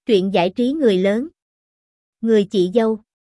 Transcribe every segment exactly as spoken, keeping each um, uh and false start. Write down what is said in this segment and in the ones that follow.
Truyện giải trí người lớn. Người chị dâu.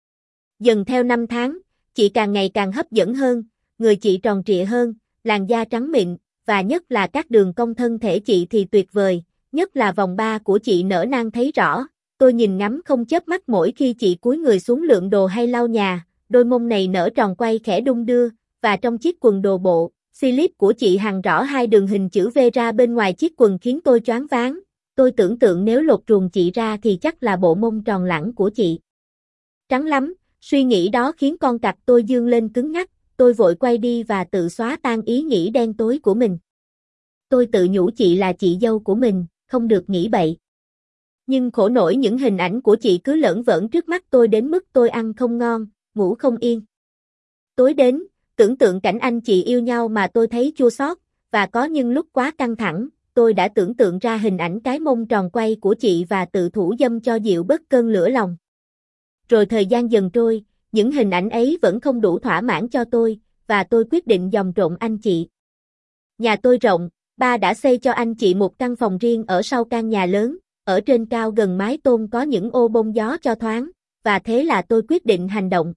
Dần theo năm tháng, chị càng ngày càng hấp dẫn hơn, người chị tròn trịa hơn, làn da trắng mịn, và nhất là các đường cong thân thể chị thì tuyệt vời, nhất là vòng ba của chị nở nang thấy rõ. Tôi nhìn ngắm không chớp mắt mỗi khi chị cúi người xuống lượm đồ hay lau nhà, đôi mông này nở tròn quay khẽ đung đưa, và trong chiếc quần đồ bộ, slip của chị hằn rõ hai đường hình chữ V ra bên ngoài chiếc quần khiến tôi choáng váng. Tôi tưởng tượng nếu lột ruồng chị ra thì chắc là bộ mông tròn lẳng của chị. Trắng lắm, suy nghĩ đó khiến con cặc tôi dương lên cứng ngắc, tôi vội quay đi và tự xóa tan ý nghĩ đen tối của mình. Tôi tự nhủ chị là chị dâu của mình, không được nghĩ bậy. Nhưng khổ nổi những hình ảnh của chị cứ lởn vởn trước mắt tôi đến mức tôi ăn không ngon, ngủ không yên. Tối đến, tưởng tượng cảnh anh chị yêu nhau mà tôi thấy chua xót, và có những lúc quá căng thẳng, tôi đã tưởng tượng ra hình ảnh cái mông tròn quay của chị và tự thủ dâm cho dịu bớt cơn lửa lòng. Rồi thời gian dần trôi, những hình ảnh ấy vẫn không đủ thỏa mãn cho tôi, và tôi quyết định dòm trộm anh chị. Nhà tôi rộng, ba đã xây cho anh chị một căn phòng riêng ở sau căn nhà lớn, ở trên cao gần mái tôn có những ô bông gió cho thoáng, và thế là tôi quyết định hành động.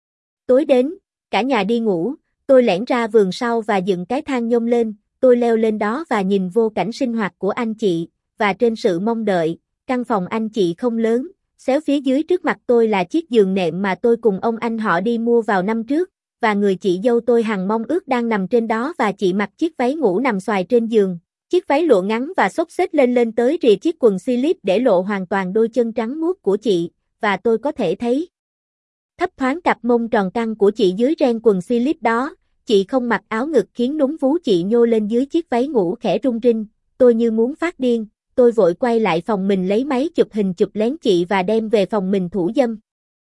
Tối đến, cả nhà đi ngủ, tôi lẻn ra vườn sau và dựng cái thang nhôm lên, tôi leo lên đó và nhìn vô cảnh sinh hoạt của anh chị, và trên sự mong đợi, căn phòng anh chị không lớn, xéo phía dưới trước mặt tôi là chiếc giường nệm mà tôi cùng ông anh họ đi mua vào năm trước, và người chị dâu tôi hằng mong ước đang nằm trên đó và chị mặc chiếc váy ngủ nằm xoài trên giường, chiếc váy lụa ngắn và xốc xếch lên lên tới rìa chiếc quần slip để lộ hoàn toàn đôi chân trắng muốt của chị, và tôi có thể thấy thấp thoáng cặp mông tròn căng của chị dưới ren quần slip đó. Chị không mặc áo ngực khiến núm vú chị nhô lên dưới chiếc váy ngủ khẽ rung rinh, tôi như muốn phát điên, tôi vội quay lại phòng mình lấy máy chụp hình chụp lén chị và đem về phòng mình thủ dâm.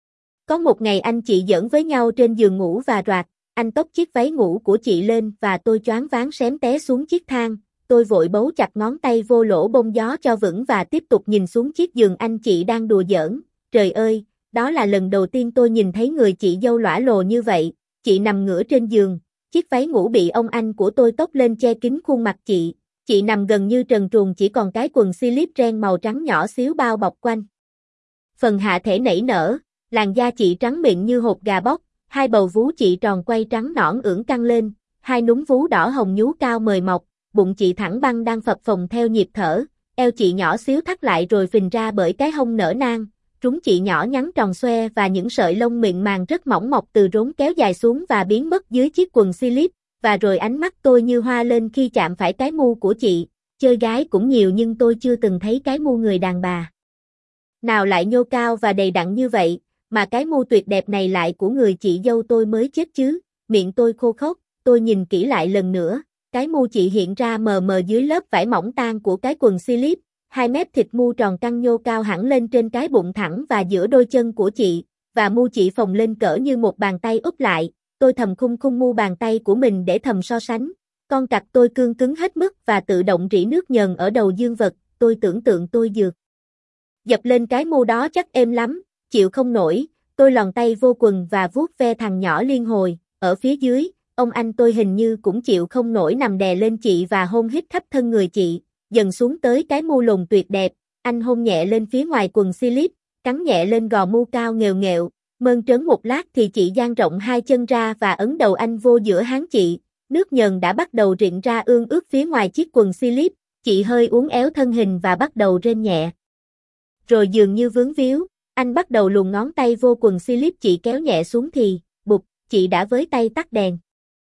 Có một ngày anh chị giỡn với nhau trên giường ngủ và roạt, anh tốc chiếc váy ngủ của chị lên và tôi choáng váng xém té xuống chiếc thang, tôi vội bấu chặt ngón tay vô lỗ bông gió cho vững và tiếp tục nhìn xuống chiếc giường anh chị đang đùa giỡn. Trời ơi, đó là lần đầu tiên tôi nhìn thấy người chị dâu lõa lồ như vậy, chị nằm ngửa trên giường. Chiếc váy ngủ bị ông anh của tôi tốc lên che kín khuôn mặt chị, chị nằm gần như trần truồng chỉ còn cái quần slip ren màu trắng nhỏ xíu bao bọc quanh. Phần hạ thể nảy nở, làn da chị trắng mịn như hột gà bóc, hai bầu vú chị tròn quay trắng nõn ưỡn căng lên, hai núm vú đỏ hồng nhú cao mời mọc, bụng chị thẳng băng đang phập phồng theo nhịp thở, eo chị nhỏ xíu thắt lại rồi phình ra bởi cái hông nở nang. Trúng chị nhỏ nhắn tròn xoe và những sợi lông mịn màng rất mỏng mọc từ rốn kéo dài xuống và biến mất dưới chiếc quần slip, và rồi ánh mắt tôi như hoa lên khi chạm phải cái mu của chị, chơi gái cũng nhiều nhưng tôi chưa từng thấy cái mu người đàn bà nào lại nhô cao và đầy đặn như vậy, mà cái mu tuyệt đẹp này lại của người chị dâu tôi mới chết chứ. Miệng tôi khô khốc, tôi nhìn kỹ lại lần nữa, cái mu chị hiện ra mờ mờ dưới lớp vải mỏng tang của cái quần slip. Hai mép thịt mu tròn căng nhô cao hẳn lên trên cái bụng thẳng và giữa đôi chân của chị, và mu chị phồng lên cỡ như một bàn tay úp lại, tôi thầm khung khung mu bàn tay của mình để thầm so sánh. Con cặc tôi cương cứng hết mức và tự động rỉ nước nhờn ở đầu dương vật, tôi tưởng tượng tôi dược dập lên cái mu đó chắc êm lắm, chịu không nổi, tôi lòn tay vô quần và vuốt ve thằng nhỏ liên hồi, ở phía dưới, ông anh tôi hình như cũng chịu không nổi nằm đè lên chị và hôn hít khắp thân người chị. Dần xuống tới cái mu lùn tuyệt đẹp, anh hôn nhẹ lên phía ngoài quần slip, cắn nhẹ lên gò mu cao nghèo nghẹo, mơn trớn một lát thì chị dang rộng hai chân ra và ấn đầu anh vô giữa háng chị, nước nhờn đã bắt đầu rịn ra ương ướt phía ngoài chiếc quần slip, chị hơi uốn éo thân hình và bắt đầu rên nhẹ. Rồi dường như vướng víu, anh bắt đầu luồn ngón tay vô quần slip chị kéo nhẹ xuống thì, bụp, chị đã với tay tắt đèn.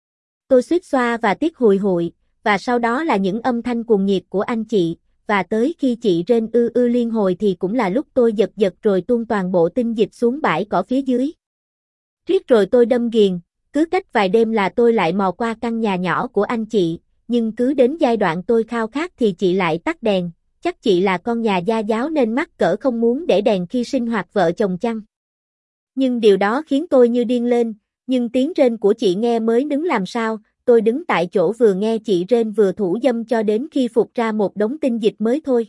Tôi suýt xoa và tiếc hùi hụi. Và sau đó là những âm thanh cuồng nhiệt của anh chị, và tới khi chị rên ư ư liên hồi thì cũng là lúc tôi giật giật rồi tuôn toàn bộ tinh dịch xuống bãi cỏ phía dưới. Riết rồi tôi đâm ghiền, cứ cách vài đêm là tôi lại mò qua căn nhà nhỏ của anh chị, nhưng cứ đến giai đoạn tôi khao khát thì chị lại tắt đèn, chắc chị là con nhà gia giáo nên mắc cỡ không muốn để đèn khi sinh hoạt vợ chồng chăng. Nhưng điều đó khiến tôi như điên lên, nhưng tiếng rên của chị nghe mới đứng làm sao. Tôi đứng tại chỗ vừa nghe chị rên vừa thủ dâm cho đến khi phục ra một đống tinh dịch mới thôi.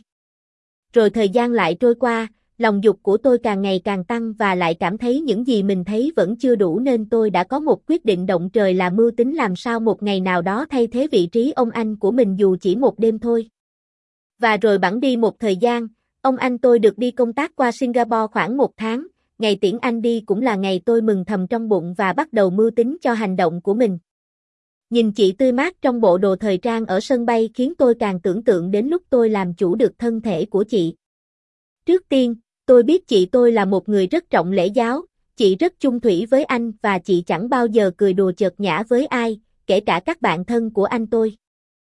Rồi thời gian lại trôi qua, lòng dục của tôi càng ngày càng tăng và lại cảm thấy những gì mình thấy vẫn chưa đủ nên tôi đã có một quyết định động trời là mưu tính làm sao một ngày nào đó thay thế vị trí ông anh của mình dù chỉ một đêm thôi. Và rồi bẵng đi một thời gian, Ông anh tôi được đi công tác qua Singapore khoảng một tháng, ngày tiễn anh đi cũng là ngày tôi mừng thầm trong bụng và bắt đầu mưu tính cho hành động của mình. Nhìn chị tươi mát trong bộ đồ thời trang ở sân bay khiến tôi càng tưởng tượng đến lúc tôi làm chủ được thân thể của chị. Trước tiên, tôi biết chị tôi là một người rất trọng lễ giáo, chị rất chung thủy với anh và chị chẳng bao giờ cười đùa chợt nhã với ai, kể cả các bạn thân của anh tôi.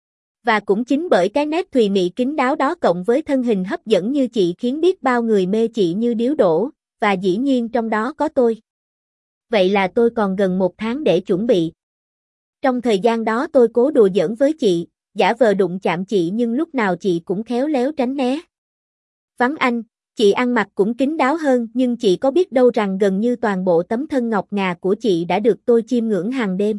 Và cũng chính bởi cái nét thùy mị kín đáo đó cộng với thân hình hấp dẫn như chị khiến biết bao người mê chị như điếu đổ, và dĩ nhiên trong đó có tôi. Vậy là tôi còn gần một tháng để chuẩn bị. Trong thời gian đó tôi cố đùa giỡn với chị, giả vờ đụng chạm chị nhưng lúc nào chị cũng khéo léo tránh né. Vắng anh, chị ăn mặc cũng kín đáo hơn nhưng chị có biết đâu rằng gần như toàn bộ tấm thân ngọc ngà của chị đã được tôi chiêm ngưỡng hàng đêm.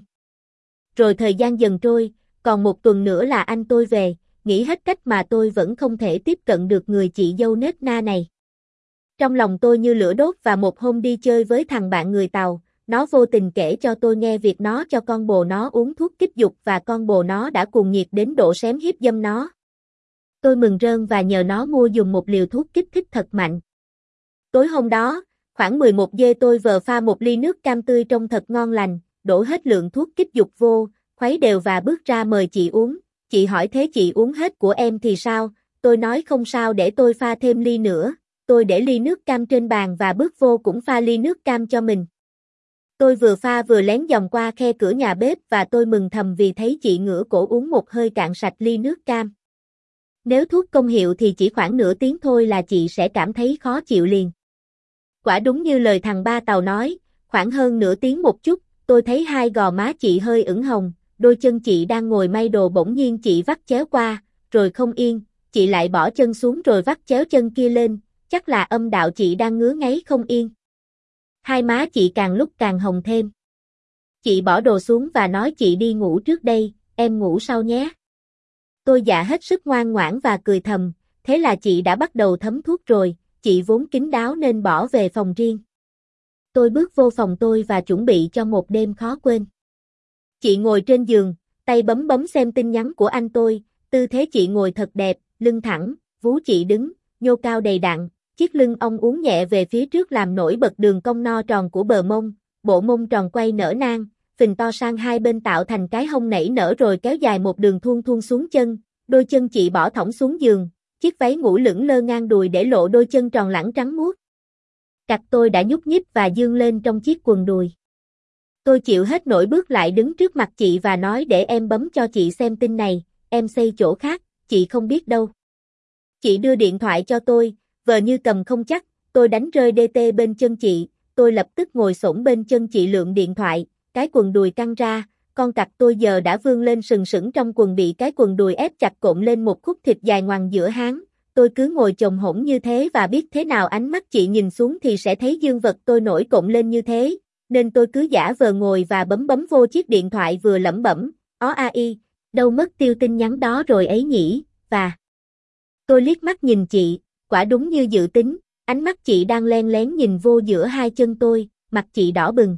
Rồi thời gian dần trôi, còn một tuần nữa là anh tôi về, nghĩ hết cách mà tôi vẫn không thể tiếp cận được người chị dâu nết na này. Trong lòng tôi như lửa đốt và một hôm đi chơi với thằng bạn người Tàu, nó vô tình kể cho tôi nghe việc nó cho con bồ nó uống thuốc kích dục và con bồ nó đã cuồng nhiệt đến độ xém hiếp dâm nó. Tôi mừng rơn và nhờ nó mua dùng một liều thuốc kích thích thật mạnh. Tối hôm đó, khoảng mười một giờ tôi vờ pha một ly nước cam tươi trông thật ngon lành, đổ hết lượng thuốc kích dục vô, khuấy đều và bước ra mời chị uống. Chị hỏi thế chị uống hết của em thì sao? Tôi nói không sao để tôi pha thêm ly nữa. Tôi để ly nước cam trên bàn và bước vô cũng pha ly nước cam cho mình. Tôi vừa pha vừa lén dòm qua khe cửa nhà bếp và tôi mừng thầm vì thấy chị ngửa cổ uống một hơi cạn sạch ly nước cam. Nếu thuốc công hiệu thì chỉ khoảng nửa tiếng thôi là chị sẽ cảm thấy khó chịu liền. Quả đúng như lời thằng ba Tàu nói, khoảng hơn nửa tiếng một chút, tôi thấy hai gò má chị hơi ửng hồng, đôi chân chị đang ngồi may đồ bỗng nhiên chị vắt chéo qua, rồi không yên, chị lại bỏ chân xuống rồi vắt chéo chân kia lên, chắc là âm đạo chị đang ngứa ngáy không yên. Hai má chị càng lúc càng hồng thêm. Chị bỏ đồ xuống và nói chị đi ngủ trước đây, em ngủ sau nhé. Tôi dạ hết sức ngoan ngoãn và cười thầm, thế là chị đã bắt đầu thấm thuốc rồi, chị vốn kín đáo nên bỏ về phòng riêng. Tôi bước vô phòng tôi và chuẩn bị cho một đêm khó quên. Chị ngồi trên giường, tay bấm bấm xem tin nhắn của anh tôi, tư thế chị ngồi thật đẹp, lưng thẳng, vú chị đứng, nhô cao đầy đặn, chiếc lưng ong uốn nhẹ về phía trước làm nổi bật đường cong no tròn của bờ mông, bộ mông tròn quay nở nang, phình to sang hai bên tạo thành cái hông nảy nở rồi kéo dài một đường thuôn thuôn xuống chân, đôi chân chị bỏ thõng xuống giường, chiếc váy ngủ lửng lơ ngang đùi để lộ đôi chân tròn lẳng trắng muốt. Cặt tôi đã nhúc nhích và dương lên trong chiếc quần đùi. Tôi chịu hết nổi bước lại đứng trước mặt chị và nói để em bấm cho chị xem tin này, em xây chỗ khác, chị không biết đâu. Chị đưa điện thoại cho tôi, vờ như cầm không chắc, tôi đánh rơi đê tê bên chân chị, tôi lập tức ngồi xổm bên chân chị lượm điện thoại, cái quần đùi căng ra, con cặc tôi giờ đã vươn lên sừng sững trong quần bị cái quần đùi ép chặt cộm lên một khúc thịt dài ngoằng giữa háng. Tôi cứ ngồi chồm hổm như thế và biết thế nào ánh mắt chị nhìn xuống thì sẽ thấy dương vật tôi nổi cộm lên như thế, nên tôi cứ giả vờ ngồi và bấm bấm vô chiếc điện thoại vừa lẩm bẩm, ó a i, đâu mất tiêu tin nhắn đó rồi ấy nhỉ, và... Tôi liếc mắt nhìn chị, quả đúng như dự tính, ánh mắt chị đang len lén nhìn vô giữa hai chân tôi, mặt chị đỏ bừng.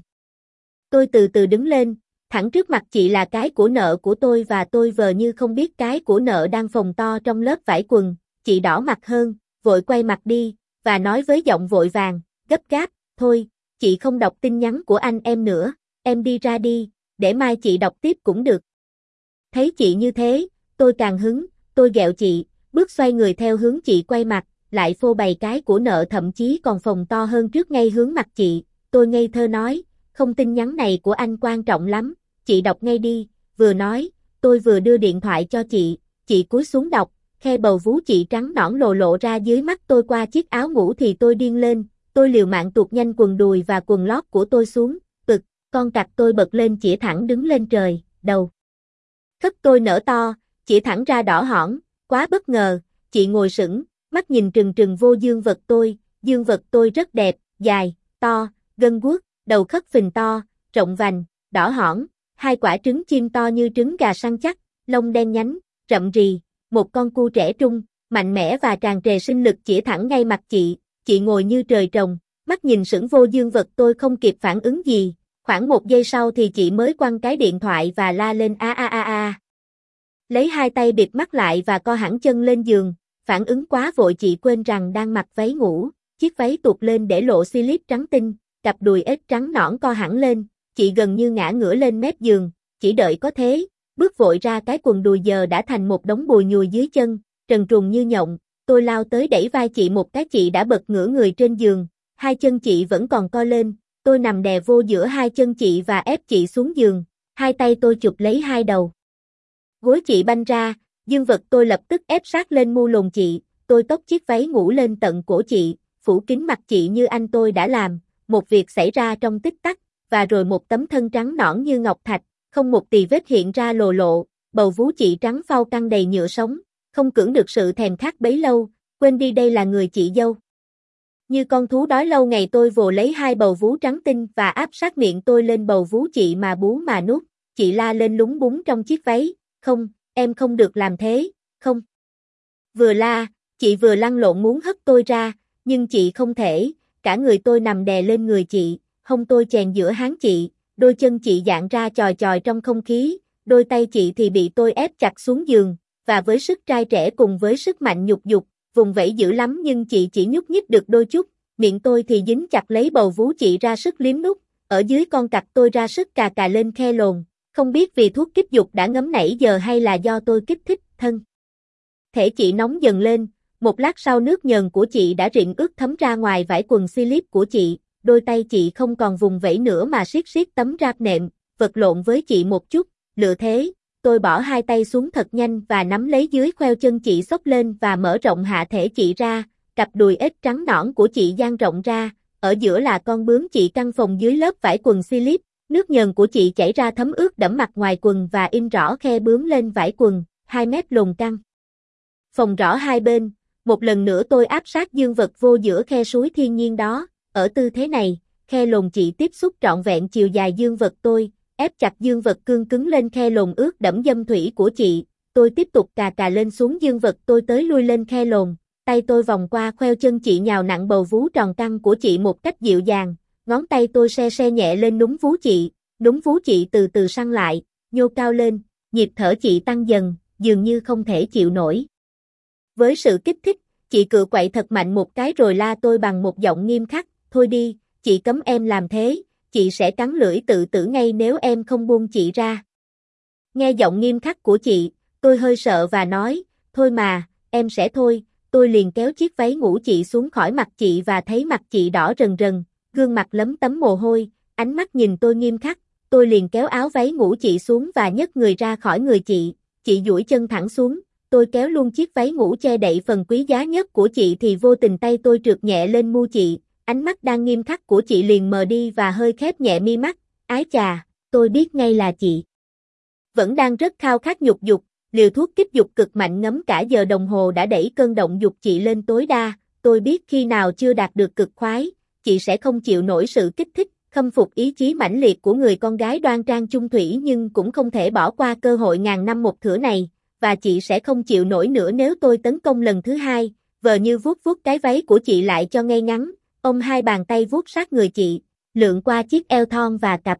Tôi từ từ đứng lên, thẳng trước mặt chị là cái của nợ của tôi và tôi vờ như không biết cái của nợ đang phồng to trong lớp vải quần, chị đỏ mặt hơn, vội quay mặt đi, và nói với giọng vội vàng, gấp gáp, thôi, chị không đọc tin nhắn của anh em nữa, em đi ra đi, để mai chị đọc tiếp cũng được. Thấy chị như thế, tôi càng hứng, tôi ghẹo chị, bước xoay người theo hướng chị quay mặt, lại phô bày cái của nợ thậm chí còn phồng to hơn trước ngay hướng mặt chị, tôi ngây thơ nói, không tin nhắn này của anh quan trọng lắm, chị đọc ngay đi, vừa nói, tôi vừa đưa điện thoại cho chị, chị cúi xuống đọc, khe bầu vú chị trắng nõn lồ lộ ra dưới mắt tôi qua chiếc áo ngủ thì tôi điên lên, tôi liều mạng tuột nhanh quần đùi và quần lót của tôi xuống, cực, con cặc tôi bật lên chĩa thẳng đứng lên trời, đầu. Khất tôi nở to, chĩa thẳng ra đỏ hỏn, quá bất ngờ, chị ngồi sững, mắt nhìn trừng trừng vô dương vật tôi, dương vật tôi rất đẹp, dài, to, gân guốc, đầu khất phình to, rộng vành, đỏ hỏn, hai quả trứng chim to như trứng gà săn chắc, lông đen nhánh, rậm rì, một con cu trẻ trung, mạnh mẽ và tràn trề sinh lực chĩa thẳng ngay mặt chị, chị ngồi như trời trồng, mắt nhìn sững vô dương vật tôi không kịp phản ứng gì, khoảng một giây sau thì chị mới quăng cái điện thoại và la lên a a a a. Lấy hai tay bịt mắt lại và co hẳn chân lên giường, phản ứng quá vội chị quên rằng đang mặc váy ngủ, chiếc váy tuột lên để lộ slip trắng tinh, cặp đùi ếch trắng nõn co hẳn lên, chị gần như ngã ngửa lên mép giường, chỉ đợi có thế, bước vội ra cái quần đùi giờ đã thành một đống bùi nhùi dưới chân, trần truồng như nhộng, tôi lao tới đẩy vai chị một cái chị đã bật ngửa người trên giường, hai chân chị vẫn còn co lên, tôi nằm đè vô giữa hai chân chị và ép chị xuống giường, hai tay tôi chụp lấy hai đầu gối chị banh ra, dương vật tôi lập tức ép sát lên mu lồn chị, tôi tóc chiếc váy ngủ lên tận cổ chị, phủ kín mặt chị như anh tôi đã làm, một việc xảy ra trong tích tắc, và rồi một tấm thân trắng nõn như ngọc thạch, không một tì vết hiện ra lồ lộ, bầu vú chị trắng phau căng đầy nhựa sống, không cưỡng được sự thèm khát bấy lâu, quên đi đây là người chị dâu. Như con thú đói lâu ngày tôi vồ lấy hai bầu vú trắng tinh và áp sát miệng tôi lên bầu vú chị mà bú mà nuốt, chị la lên lúng búng trong chiếc váy, không, em không được làm thế, không. Vừa la, chị vừa lăn lộn muốn hất tôi ra, nhưng chị không thể, cả người tôi nằm đè lên người chị, hông tôi chèn giữa háng chị, đôi chân chị dạn ra chòi chòi trong không khí, đôi tay chị thì bị tôi ép chặt xuống giường, và với sức trai trẻ cùng với sức mạnh nhục dục, vùng vẫy dữ lắm nhưng chị chỉ nhúc nhích được đôi chút, miệng tôi thì dính chặt lấy bầu vú chị ra sức liếm nút, ở dưới con cặc tôi ra sức cà cà lên khe lồn, không biết vì thuốc kích dục đã ngấm nãy giờ hay là do tôi kích thích, thân. Thể chị nóng dần lên, một lát sau nước nhờn của chị đã rịn ướt thấm ra ngoài vải quần slip của chị, đôi tay chị không còn vùng vẫy nữa mà siết siết tấm ráp nệm, vật lộn với chị một chút, lựa thế, tôi bỏ hai tay xuống thật nhanh và nắm lấy dưới khoeo chân chị xốc lên và mở rộng hạ thể chị ra, cặp đùi ếch trắng nõn của chị dang rộng ra, ở giữa là con bướm chị căng phồng dưới lớp vải quần slip, nước nhờn của chị chảy ra thấm ướt đẫm mặt ngoài quần và in rõ khe bướm lên vải quần, hai mét lồn căng. Phồng rõ hai bên, một lần nữa tôi áp sát dương vật vô giữa khe suối thiên nhiên đó, ở tư thế này, khe lồn chị tiếp xúc trọn vẹn chiều dài dương vật tôi, ép chặt dương vật cương cứng lên khe lồn ướt đẫm dâm thủy của chị, tôi tiếp tục cà cà lên xuống dương vật tôi tới lui lên khe lồn, tay tôi vòng qua khoeo chân chị nhào nặng bầu vú tròn căng của chị một cách dịu dàng, ngón tay tôi se se nhẹ lên núm vú chị, núm vú chị từ từ săn lại, nhô cao lên, nhịp thở chị tăng dần, dường như không thể chịu nổi. Với sự kích thích, chị cựa quậy thật mạnh một cái rồi la tôi bằng một giọng nghiêm khắc, thôi đi, chị cấm em làm thế, chị sẽ cắn lưỡi tự tử ngay nếu em không buông chị ra. Nghe giọng nghiêm khắc của chị, tôi hơi sợ và nói, thôi mà, em sẽ thôi, tôi liền kéo chiếc váy ngủ chị xuống khỏi mặt chị và thấy mặt chị đỏ rần rần, gương mặt lấm tấm mồ hôi, ánh mắt nhìn tôi nghiêm khắc, tôi liền kéo áo váy ngủ chị xuống và nhấc người ra khỏi người chị, chị duỗi chân thẳng xuống, tôi kéo luôn chiếc váy ngủ che đậy phần quý giá nhất của chị thì vô tình tay tôi trượt nhẹ lên mu chị, ánh mắt đang nghiêm khắc của chị liền mờ đi và hơi khép nhẹ mi mắt, ái chà, tôi biết ngay là chị. Vẫn đang rất khao khát nhục dục, liều thuốc kích dục cực mạnh ngấm cả giờ đồng hồ đã đẩy cơn động dục chị lên tối đa, tôi biết khi nào chưa đạt được cực khoái, chị sẽ không chịu nổi sự kích thích, khâm phục ý chí mãnh liệt của người con gái đoan trang chung thủy nhưng cũng không thể bỏ qua cơ hội ngàn năm một thửa này, và chị sẽ không chịu nổi nữa nếu tôi tấn công lần thứ hai, vờ như vuốt vuốt cái váy của chị lại cho ngay ngắn, ôm hai bàn tay vuốt sát người chị, lượn qua chiếc eo thon và cặp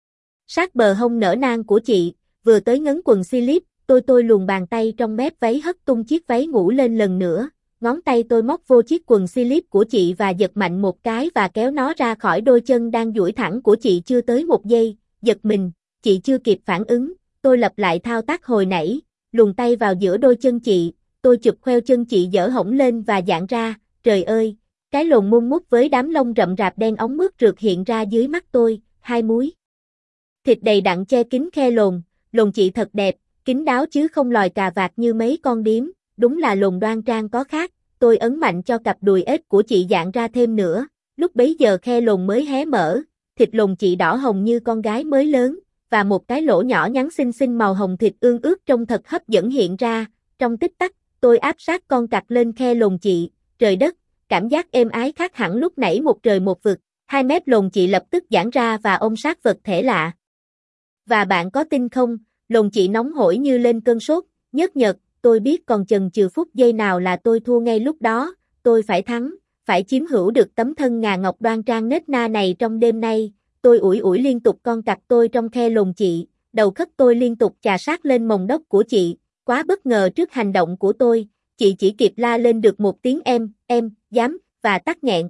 sát bờ hông nở nang của chị, vừa tới ngấn quần slip, tôi tôi luồn bàn tay trong mép váy hất tung chiếc váy ngủ lên lần nữa, ngón tay tôi móc vô chiếc quần slip của chị và giật mạnh một cái và kéo nó ra khỏi đôi chân đang duỗi thẳng của chị chưa tới một giây, giật mình, chị chưa kịp phản ứng, tôi lặp lại thao tác hồi nãy, luồn tay vào giữa đôi chân chị, tôi chụp khoeo chân chị dở hổng lên và dạn ra, trời ơi, cái lồn mum mút với đám lông rậm rạp đen óng mướt rượt hiện ra dưới mắt tôi, hai múi thịt đầy đặn che kín khe lồn, lồn chị thật đẹp, kín đáo chứ không lòi cà vạt như mấy con điếm, đúng là lồn đoan trang có khác, tôi ấn mạnh cho cặp đùi ếch của chị dạn ra thêm nữa, lúc bấy giờ khe lồn mới hé mở, thịt lồn chị đỏ hồng như con gái mới lớn, và một cái lỗ nhỏ nhắn xinh xinh màu hồng thịt ương ướt trông thật hấp dẫn hiện ra, trong tích tắc, tôi áp sát con cặc lên khe lồn chị, trời đất, cảm giác êm ái khác hẳn lúc nãy một trời một vực, hai mép lồn chị lập tức giãn ra và ôm sát vật thể lạ. Và bạn có tin không, lồn chị nóng hổi như lên cơn sốt, nhớt nhợt, tôi biết còn chần chừ phút giây nào là tôi thua ngay lúc đó, tôi phải thắng, phải chiếm hữu được tấm thân ngà ngọc đoan trang nết na này trong đêm nay, tôi ủi ủi liên tục con cặc tôi trong khe lồn chị, đầu khất tôi liên tục chà sát lên mồng đốc của chị, quá bất ngờ trước hành động của tôi, chị chỉ kịp la lên được một tiếng em, em, dám, và tắc nghẹn.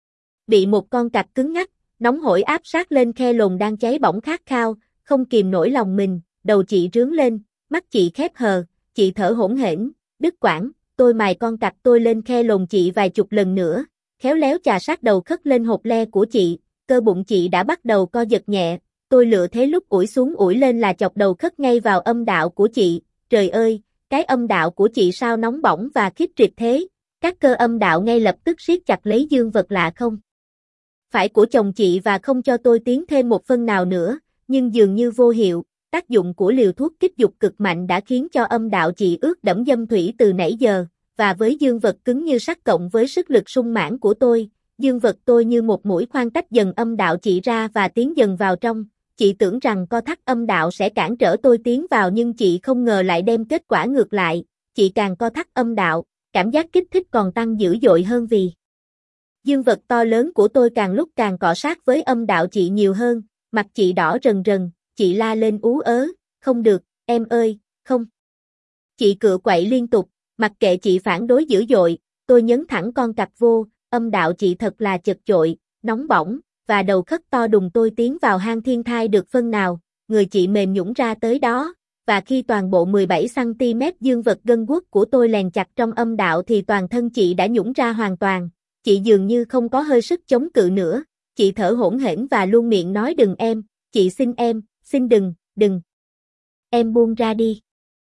Bị một con cặc cứng ngắc, nóng hổi áp sát lên khe lồn đang cháy bỏng khát khao, không kìm nổi lòng mình, đầu chị rướn lên, mắt chị khép hờ, chị thở hổn hển, đứt quãng, tôi mài con cặc tôi lên khe lồn chị vài chục lần nữa, khéo léo chà sát đầu khất lên hột le của chị, cơ bụng chị đã bắt đầu co giật nhẹ, tôi lựa thế lúc ủi xuống ủi lên là chọc đầu khất ngay vào âm đạo của chị, trời ơi, cái âm đạo của chị sao nóng bỏng và khiếp trịch thế, các cơ âm đạo ngay lập tức siết chặt lấy dương vật lạ không phải của chồng chị và không cho tôi tiến thêm một phân nào nữa, nhưng dường như vô hiệu, tác dụng của liều thuốc kích dục cực mạnh đã khiến cho âm đạo chị ướt đẫm dâm thủy từ nãy giờ, và với dương vật cứng như sắt cộng với sức lực sung mãn của tôi, dương vật tôi như một mũi khoan tách dần âm đạo chị ra và tiến dần vào trong, chị tưởng rằng co thắt âm đạo sẽ cản trở tôi tiến vào nhưng chị không ngờ lại đem kết quả ngược lại, chị càng co thắt âm đạo, cảm giác kích thích còn tăng dữ dội hơn vì dương vật to lớn của tôi càng lúc càng cọ sát với âm đạo chị nhiều hơn, mặt chị đỏ rần rần, chị la lên ú ớ, không được, em ơi, không. Chị cựa quậy liên tục, mặc kệ chị phản đối dữ dội, tôi nhấn thẳng con cặc vô, âm đạo chị thật là chật chội, nóng bỏng, và đầu khất to đùng tôi tiến vào hang thiên thai được phân nào, người chị mềm nhũn ra tới đó, và khi toàn bộ mười bảy xăng ti mét dương vật gân guốc của tôi lèn chặt trong âm đạo thì toàn thân chị đã nhũn ra hoàn toàn. Chị dường như không có hơi sức chống cự nữa, chị thở hổn hển và luôn miệng nói đừng em, chị xin em, xin đừng, đừng. Em buông ra đi.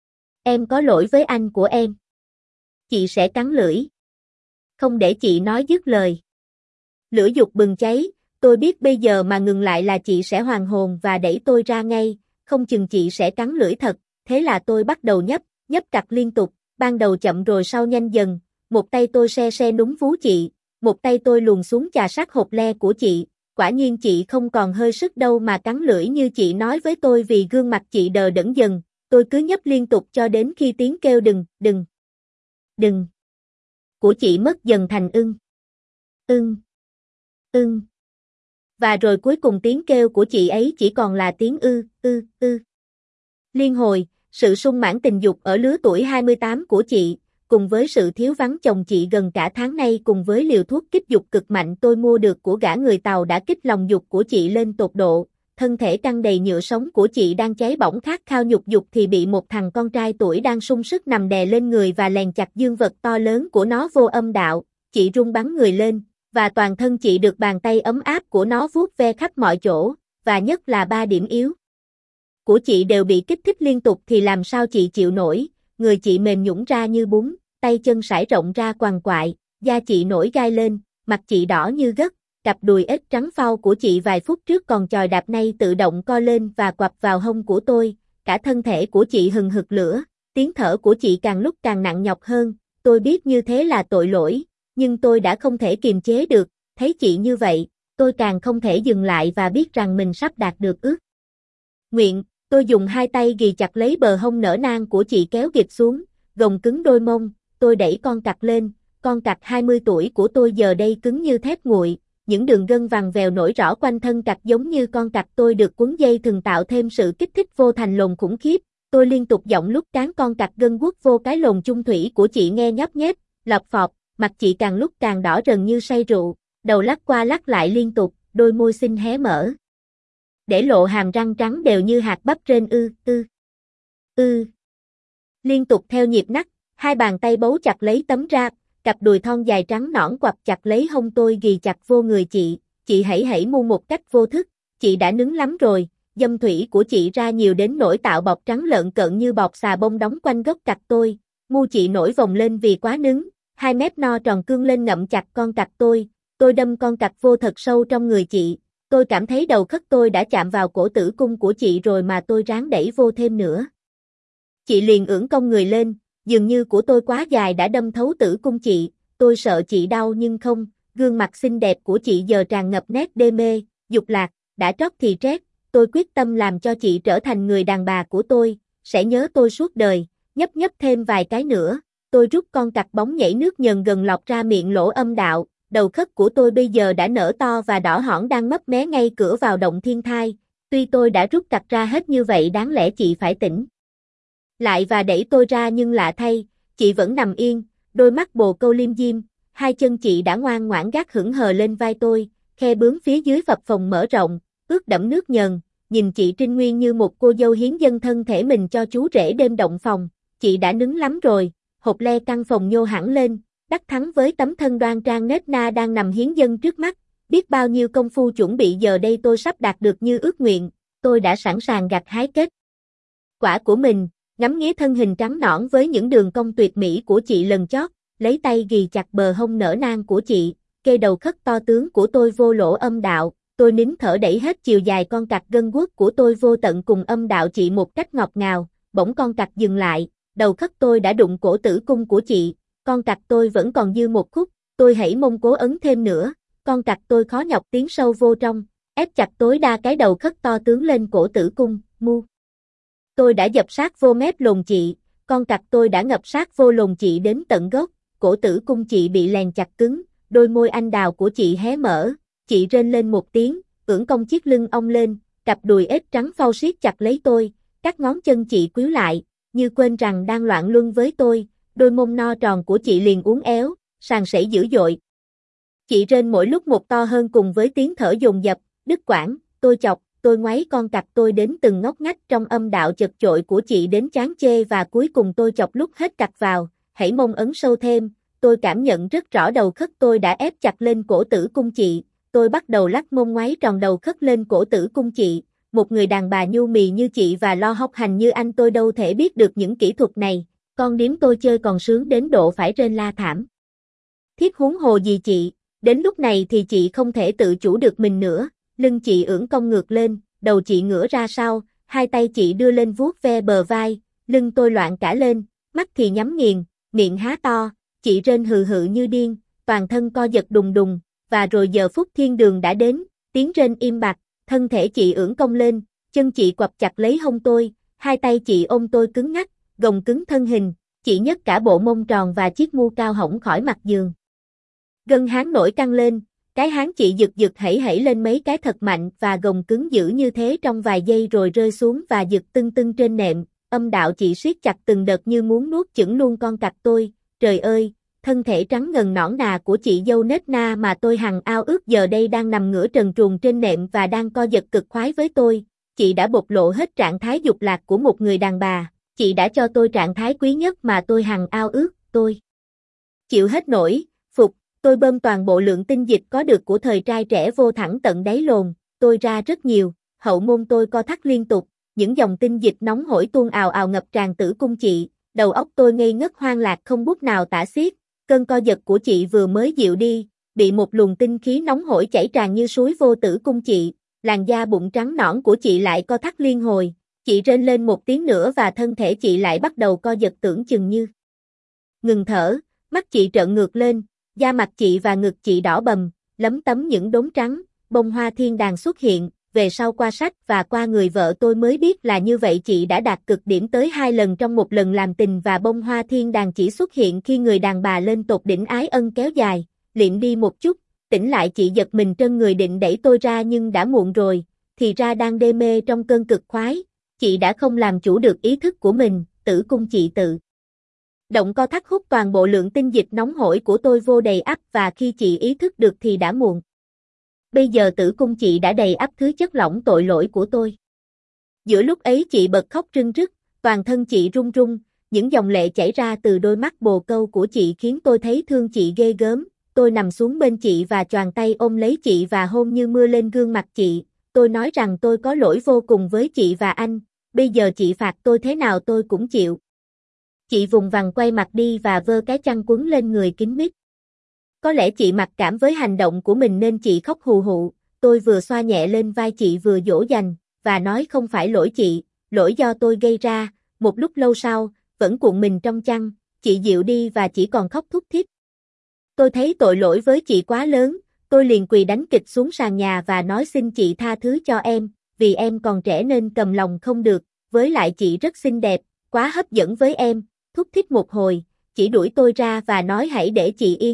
Em có lỗi với anh của em. Chị sẽ cắn lưỡi. Không để chị nói dứt lời. Lửa dục bừng cháy, tôi biết bây giờ mà ngừng lại là chị sẽ hoàn hồn và đẩy tôi ra ngay, không chừng chị sẽ cắn lưỡi thật, thế là tôi bắt đầu nhấp, nhấp cặc liên tục, ban đầu chậm rồi sau nhanh dần, một tay tôi se se núm vú chị. Một tay tôi luồn xuống chà sát hột le của chị, quả nhiên chị không còn hơi sức đâu mà cắn lưỡi như chị nói với tôi vì gương mặt chị đờ đẫn dần, tôi cứ nhấp liên tục cho đến khi tiếng kêu đừng, đừng, đừng, của chị mất dần thành ưng, ưng, ưng, và rồi cuối cùng tiếng kêu của chị ấy chỉ còn là tiếng ư, ư, ư. Liên hồi, sự sung mãn tình dục ở lứa tuổi hai mươi tám của chị, cùng với sự thiếu vắng chồng chị gần cả tháng nay cùng với liều thuốc kích dục cực mạnh tôi mua được của gã người Tàu đã kích lòng dục của chị lên tột độ, thân thể căng đầy nhựa sống của chị đang cháy bỏng khát khao nhục dục thì bị một thằng con trai tuổi đang sung sức nằm đè lên người và lèn chặt dương vật to lớn của nó vô âm đạo, chị run bắn người lên, và toàn thân chị được bàn tay ấm áp của nó vuốt ve khắp mọi chỗ, và nhất là ba điểm yếu của chị đều bị kích thích liên tục thì làm sao chị chịu nổi, người chị mềm nhũn ra như bún, tay chân sải rộng ra quằn quại, da chị nổi gai lên, mặt chị đỏ như gấc, cặp đùi ếch trắng phau của chị vài phút trước còn chòi đạp nay tự động co lên và quặp vào hông của tôi, cả thân thể của chị hừng hực lửa, tiếng thở của chị càng lúc càng nặng nhọc hơn, tôi biết như thế là tội lỗi, nhưng tôi đã không thể kiềm chế được, thấy chị như vậy, tôi càng không thể dừng lại và biết rằng mình sắp đạt được ước nguyện, tôi dùng hai tay ghì chặt lấy bờ hông nở nang của chị kéo gịch xuống, gồng cứng đôi mông, tôi đẩy con cặc lên, con cặc hai mươi tuổi của tôi giờ đây cứng như thép nguội, những đường gân vằn vèo nổi rõ quanh thân cặc giống như con cặc tôi được quấn dây thừng tạo thêm sự kích thích vô thành lồn khủng khiếp, tôi liên tục giọng lúc cán con cặc gân guốc vô cái lồn chung thủy của chị nghe nhóp nhép, lọp phọp, mặt chị càng lúc càng đỏ rần như say rượu, đầu lắc qua lắc lại liên tục, đôi môi xinh hé mở, để lộ hàm răng trắng đều như hạt bắp trên ư, ư, ư. Liên tục theo nhịp nắc, hai bàn tay bấu chặt lấy tấm ráp, cặp đùi thon dài trắng nõn quặp chặt lấy hông tôi ghì chặt vô người chị, chị hãy hãy mu một cách vô thức, chị đã nứng lắm rồi, dâm thủy của chị ra nhiều đến nỗi tạo bọc trắng lợn cợn như bọt xà bông đóng quanh gốc cặc tôi, mu chị nổi vòng lên vì quá nứng, hai mép no tròn cương lên ngậm chặt con cặc tôi, tôi đâm con cặc vô thật sâu trong người chị, tôi cảm thấy đầu khất tôi đã chạm vào cổ tử cung của chị rồi mà tôi ráng đẩy vô thêm nữa. Chị liền ưỡn cong người lên, dường như của tôi quá dài đã đâm thấu tử cung chị, tôi sợ chị đau nhưng không, gương mặt xinh đẹp của chị giờ tràn ngập nét đê mê, dục lạc, đã trót thì trét, tôi quyết tâm làm cho chị trở thành người đàn bà của tôi, sẽ nhớ tôi suốt đời, nhấp nhấp thêm vài cái nữa, tôi rút con cặc bóng nhảy nước nhờn gần lọt ra miệng lỗ âm đạo, đầu khất của tôi bây giờ đã nở to và đỏ hỏn đang mấp mé ngay cửa vào động thiên thai, tuy tôi đã rút cặc ra hết như vậy đáng lẽ chị phải tỉnh lại và đẩy tôi ra nhưng lạ thay, chị vẫn nằm yên, đôi mắt bồ câu liêm diêm, hai chân chị đã ngoan ngoãn gác hững hờ lên vai tôi, khe bướm phía dưới phập phồng mở rộng, ướt đẫm nước nhờn, nhìn chị Trinh Nguyên như một cô dâu hiến dâng thân thể mình cho chú rể đêm động phòng, chị đã nứng lắm rồi, hột le căng phòng nhô hẳn lên, đắc thắng với tấm thân đoan trang nết na đang nằm hiến dâng trước mắt, biết bao nhiêu công phu chuẩn bị giờ đây tôi sắp đạt được như ước nguyện, tôi đã sẵn sàng gặt hái kết quả của mình, ngắm nghía thân hình trắng nõn với những đường cong tuyệt mỹ của chị lần chót, lấy tay ghì chặt bờ hông nở nang của chị, kê đầu khất to tướng của tôi vô lỗ âm đạo, tôi nín thở đẩy hết chiều dài con cặc gân guốc của tôi vô tận cùng âm đạo chị một cách ngọt ngào, bỗng con cặc dừng lại, đầu khất tôi đã đụng cổ tử cung của chị, con cặc tôi vẫn còn dư một khúc, tôi hãy mong cố ấn thêm nữa, con cặc tôi khó nhọc tiến sâu vô trong, ép chặt tối đa cái đầu khất to tướng lên cổ tử cung, mu. Tôi đã dập sát vô mép lồn chị, con cặc tôi đã ngập sát vô lồn chị đến tận gốc, cổ tử cung chị bị lèn chặt cứng, đôi môi anh đào của chị hé mở, chị rên lên một tiếng, ưỡn cong chiếc lưng ong lên, cặp đùi ếch trắng phau siết chặt lấy tôi, các ngón chân chị quýu lại, như quên rằng đang loạn luân với tôi, đôi mông no tròn của chị liền uốn éo, sàn sẩy dữ dội. Chị rên mỗi lúc một to hơn cùng với tiếng thở dồn dập, đứt quãng, tôi chọc, tôi ngoáy con cặc tôi đến từng ngóc ngách trong âm đạo chật chội của chị đến chán chê và cuối cùng tôi chọc lúc hết cặc vào, hãy mông ấn sâu thêm, tôi cảm nhận rất rõ đầu khất tôi đã ép chặt lên cổ tử cung chị, tôi bắt đầu lắc mông ngoáy tròn đầu khất lên cổ tử cung chị, một người đàn bà nhu mì như chị và lo học hành như anh tôi đâu thể biết được những kỹ thuật này, con điếm tôi chơi còn sướng đến độ phải rên la thảm. Thiết huống hồ gì chị, đến lúc này thì chị không thể tự chủ được mình nữa, lưng chị ưỡn cong ngược lên, đầu chị ngửa ra sau, hai tay chị đưa lên vuốt ve bờ vai, lưng tôi loạn cả lên, mắt thì nhắm nghiền, miệng há to, chị rên hừ hự như điên, toàn thân co giật đùng đùng, và rồi giờ phút thiên đường đã đến, tiếng rên im bặt, thân thể chị ưỡn cong lên, chân chị quặp chặt lấy hông tôi, hai tay chị ôm tôi cứng ngắc, gồng cứng thân hình, chị nhấc cả bộ mông tròn và chiếc mu cao hõng khỏi mặt giường. Gân háng nổi căng lên, cái háng chị giật giật hẩy hẩy lên mấy cái thật mạnh và gồng cứng giữ như thế trong vài giây rồi rơi xuống và giật tưng tưng trên nệm, âm đạo chị siết chặt từng đợt như muốn nuốt chửng luôn con cặc tôi, trời ơi, thân thể trắng ngần nõn nà của chị dâu nết na mà tôi hằng ao ước giờ đây đang nằm ngửa trần truồng trên nệm và đang co giật cực khoái với tôi, chị đã bộc lộ hết trạng thái dục lạc của một người đàn bà, chị đã cho tôi trạng thái quý nhất mà tôi hằng ao ước, tôi chịu hết nổi, phục. Tôi bơm toàn bộ lượng tinh dịch có được của thời trai trẻ vô thẳng tận đáy lồn, tôi ra rất nhiều, hậu môn tôi co thắt liên tục, những dòng tinh dịch nóng hổi tuôn ào ào ngập tràn tử cung chị, đầu óc tôi ngây ngất hoang lạc không bút nào tả xiết, cơn co giật của chị vừa mới dịu đi, bị một luồng tinh khí nóng hổi chảy tràn như suối vô tử cung chị, làn da bụng trắng nõn của chị lại co thắt liên hồi, chị rên lên một tiếng nữa và thân thể chị lại bắt đầu co giật tưởng chừng như ngừng thở, mắt chị trợn ngược lên. Da mặt chị và ngực chị đỏ bầm, lấm tấm những đốm trắng, bông hoa thiên đàng xuất hiện, về sau qua sách và qua người vợ tôi mới biết là như vậy chị đã đạt cực điểm tới hai lần trong một lần làm tình và bông hoa thiên đàng chỉ xuất hiện khi người đàn bà lên tột đỉnh ái ân kéo dài, liệm đi một chút, tỉnh lại chị giật mình trân người định đẩy tôi ra nhưng đã muộn rồi, thì ra đang đê mê trong cơn cực khoái, chị đã không làm chủ được ý thức của mình, tử cung chị tự động co thắt hút toàn bộ lượng tinh dịch nóng hổi của tôi vô đầy ắp và khi chị ý thức được thì đã muộn. Bây giờ tử cung chị đã đầy ắp thứ chất lỏng tội lỗi của tôi. Giữa lúc ấy chị bật khóc rưng rức, toàn thân chị run run, những dòng lệ chảy ra từ đôi mắt bồ câu của chị khiến tôi thấy thương chị ghê gớm. Tôi nằm xuống bên chị và choàng tay ôm lấy chị và hôn như mưa lên gương mặt chị. Tôi nói rằng tôi có lỗi vô cùng với chị và anh, bây giờ chị phạt tôi thế nào tôi cũng chịu. Chị vùng vằng quay mặt đi và vơ cái chăn quấn lên người kín mít. Có lẽ chị mặc cảm với hành động của mình nên chị khóc hù hụ, tôi vừa xoa nhẹ lên vai chị vừa dỗ dành, và nói không phải lỗi chị, lỗi do tôi gây ra, một lúc lâu sau, vẫn cuộn mình trong chăn, chị dịu đi và chỉ còn khóc thút thít. Tôi thấy tội lỗi với chị quá lớn, tôi liền quỳ đánh kịch xuống sàn nhà và nói xin chị tha thứ cho em, vì em còn trẻ nên cầm lòng không được, với lại chị rất xinh đẹp, quá hấp dẫn với em. Thúc thích một hồi, chỉ đuổi tôi ra và nói hãy để chị yên.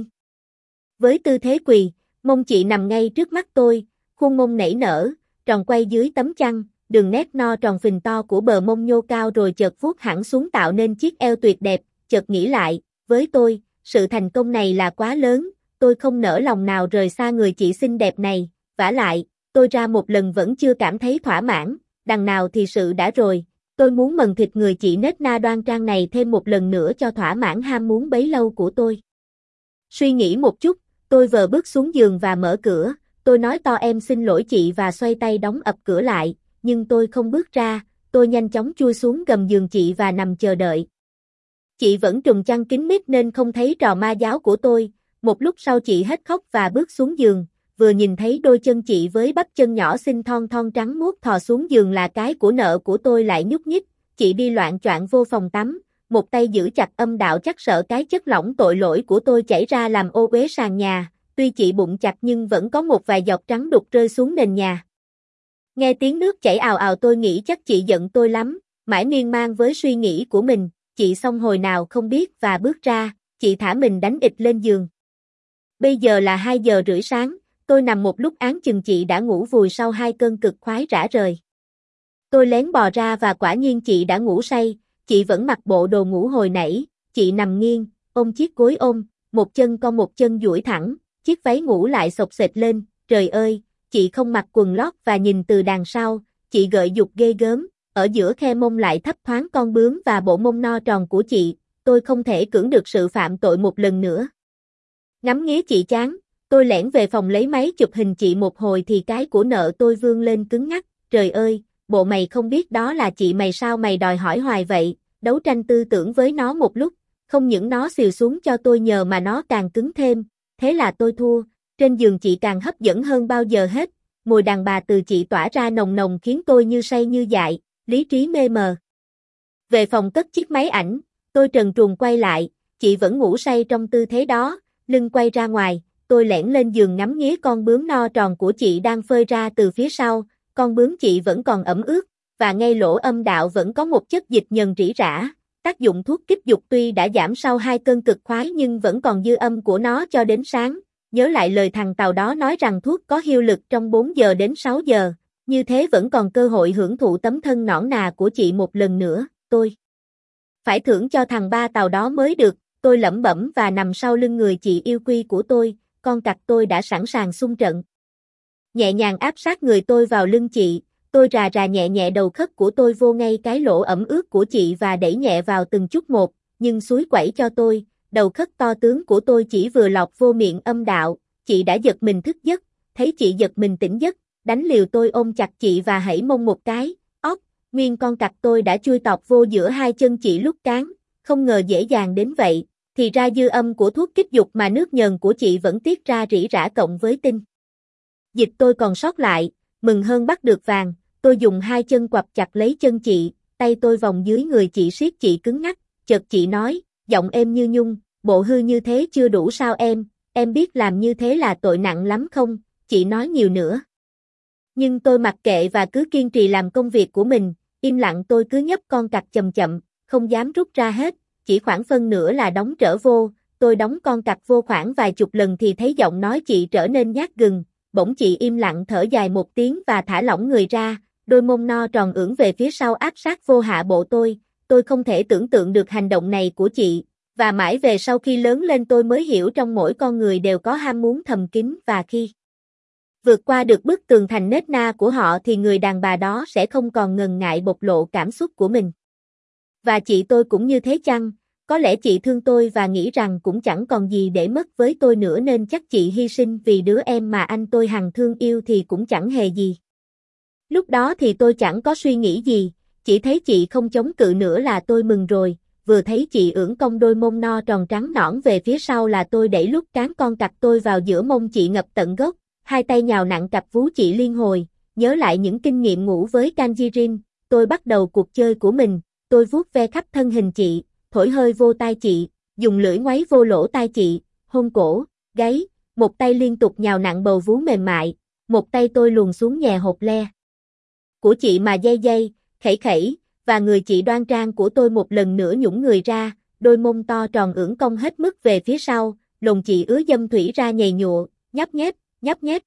Với tư thế quỳ, mông chị nằm ngay trước mắt tôi, khuôn mông nảy nở, tròn quay dưới tấm chăn, đường nét no tròn phình to của bờ mông nhô cao rồi chợt vuốt hẳn xuống tạo nên chiếc eo tuyệt đẹp, chợt nghĩ lại, với tôi, sự thành công này là quá lớn, tôi không nỡ lòng nào rời xa người chị xinh đẹp này, vả lại, tôi ra một lần vẫn chưa cảm thấy thỏa mãn, đằng nào thì sự đã rồi, tôi muốn mần thịt người chị nết na đoan trang này thêm một lần nữa cho thỏa mãn ham muốn bấy lâu của tôi. Suy nghĩ một chút, tôi vờ bước xuống giường và mở cửa, tôi nói to em xin lỗi chị và xoay tay đóng ập cửa lại, nhưng tôi không bước ra, tôi nhanh chóng chui xuống gầm giường chị và nằm chờ đợi. Chị vẫn trùm chăn kín mít nên không thấy trò ma giáo của tôi, một lúc sau chị hết khóc và bước xuống giường, vừa nhìn thấy đôi chân chị với bắp chân nhỏ xinh thon thon trắng muốt thò xuống giường là cái của nợ của tôi lại nhúc nhích, chị đi loạn choạng vô phòng tắm, một tay giữ chặt âm đạo chắc sợ cái chất lỏng tội lỗi của tôi chảy ra làm ô uế sàn nhà, tuy chị bụng chặt nhưng vẫn có một vài giọt trắng đục rơi xuống nền nhà. Nghe tiếng nước chảy ào ào tôi nghĩ chắc chị giận tôi lắm, mãi miên man với suy nghĩ của mình, chị xong hồi nào không biết và bước ra, chị thả mình đánh ịt lên giường. Bây giờ là hai giờ rưỡi sáng, tôi nằm một lúc án chừng chị đã ngủ vùi sau hai cơn cực khoái rã rời. Tôi lén bò ra và quả nhiên chị đã ngủ say, chị vẫn mặc bộ đồ ngủ hồi nãy, chị nằm nghiêng, ôm chiếc gối ôm, một chân con một chân duỗi thẳng, chiếc váy ngủ lại xộc xệch lên, trời ơi, chị không mặc quần lót và nhìn từ đằng sau, chị gợi dục ghê gớm, ở giữa khe mông lại thấp thoáng con bướm và bộ mông no tròn của chị, tôi không thể cưỡng được sự phạm tội một lần nữa. Ngắm nghía chị chán, tôi lẻn về phòng lấy máy chụp hình chị một hồi thì cái của nợ tôi vươn lên cứng ngắc, trời ơi, bộ mày không biết đó là chị mày sao mày đòi hỏi hoài vậy, đấu tranh tư tưởng với nó một lúc, không những nó xìu xuống cho tôi nhờ mà nó càng cứng thêm, thế là tôi thua, trên giường chị càng hấp dẫn hơn bao giờ hết, mùi đàn bà từ chị tỏa ra nồng nồng khiến tôi như say như dại, lý trí mê mờ. Về phòng cất chiếc máy ảnh, tôi trần truồng quay lại, chị vẫn ngủ say trong tư thế đó, lưng quay ra ngoài, tôi lẻn lên giường ngắm nghía con bướm no tròn của chị đang phơi ra từ phía sau, con bướm chị vẫn còn ẩm ướt, và ngay lỗ âm đạo vẫn có một chất dịch nhờn rỉ rả. Tác dụng thuốc kích dục tuy đã giảm sau hai cơn cực khoái nhưng vẫn còn dư âm của nó cho đến sáng. Nhớ lại lời thằng Tàu đó nói rằng thuốc có hiệu lực trong bốn giờ đến sáu giờ, như thế vẫn còn cơ hội hưởng thụ tấm thân nõn nà của chị một lần nữa, tôi phải thưởng cho thằng ba Tàu đó mới được, tôi lẩm bẩm và nằm sau lưng người chị yêu quý của tôi, con cặc tôi đã sẵn sàng xung trận. Nhẹ nhàng áp sát người tôi vào lưng chị, tôi rà rà nhẹ nhẹ đầu khất của tôi vô ngay cái lỗ ẩm ướt của chị và đẩy nhẹ vào từng chút một, nhưng suối quẩy cho tôi, đầu khất to tướng của tôi chỉ vừa lọt vô miệng âm đạo, chị đã giật mình thức giấc, thấy chị giật mình tỉnh giấc, đánh liều tôi ôm chặt chị và hãy mông một cái, óc, nguyên con cặc tôi đã chui tọt vô giữa hai chân chị lúc cán, không ngờ dễ dàng đến vậy, thì ra dư âm của thuốc kích dục mà nước nhờn của chị vẫn tiết ra rỉ rả cộng với tinh dịch tôi còn sót lại, mừng hơn bắt được vàng, tôi dùng hai chân quặp chặt lấy chân chị, tay tôi vòng dưới người chị siết chị cứng ngắc, chợt chị nói, giọng êm như nhung, bộ hư như thế chưa đủ sao em, em biết làm như thế là tội nặng lắm không, chị nói nhiều nữa. Nhưng tôi mặc kệ và cứ kiên trì làm công việc của mình, im lặng tôi cứ nhấp con cặc chậm chậm, không dám rút ra hết, chỉ khoảng phân nửa là đóng trở vô, tôi đóng con cặc vô khoảng vài chục lần thì thấy giọng nói chị trở nên nhát gừng, bỗng chị im lặng thở dài một tiếng và thả lỏng người ra, đôi mông no tròn ưỡn về phía sau áp sát vô hạ bộ tôi, tôi không thể tưởng tượng được hành động này của chị, và mãi về sau khi lớn lên tôi mới hiểu trong mỗi con người đều có ham muốn thầm kín và khi vượt qua được bức tường thành nết na của họ thì người đàn bà đó sẽ không còn ngần ngại bộc lộ cảm xúc của mình. Và chị tôi cũng như thế chăng? Có lẽ chị thương tôi và nghĩ rằng cũng chẳng còn gì để mất với tôi nữa nên chắc chị hy sinh vì đứa em mà anh tôi hằng thương yêu thì cũng chẳng hề gì. Lúc đó thì tôi chẳng có suy nghĩ gì, chỉ thấy chị không chống cự nữa là tôi mừng rồi, vừa thấy chị ưỡn cong đôi mông no tròn trắng nõn về phía sau là tôi đẩy lúc cán con cặc tôi vào giữa mông chị ngập tận gốc, hai tay nhào nặng cặp vú chị liên hồi, nhớ lại những kinh nghiệm ngủ với Kanjirin, tôi bắt đầu cuộc chơi của mình, tôi vuốt ve khắp thân hình chị, thổi hơi vô tai chị, dùng lưỡi ngoáy vô lỗ tai chị, hôn cổ, gáy, một tay liên tục nhào nặng bầu vú mềm mại, một tay tôi luồn xuống nhẹ hột le của chị mà dây dây, khẩy khẩy, và người chị đoan trang của tôi một lần nữa nhũng người ra, đôi mông to tròn ưỡn cong hết mức về phía sau, lồng chị ứa dâm thủy ra nhầy nhụa, nhấp nhép, nhấp nhép.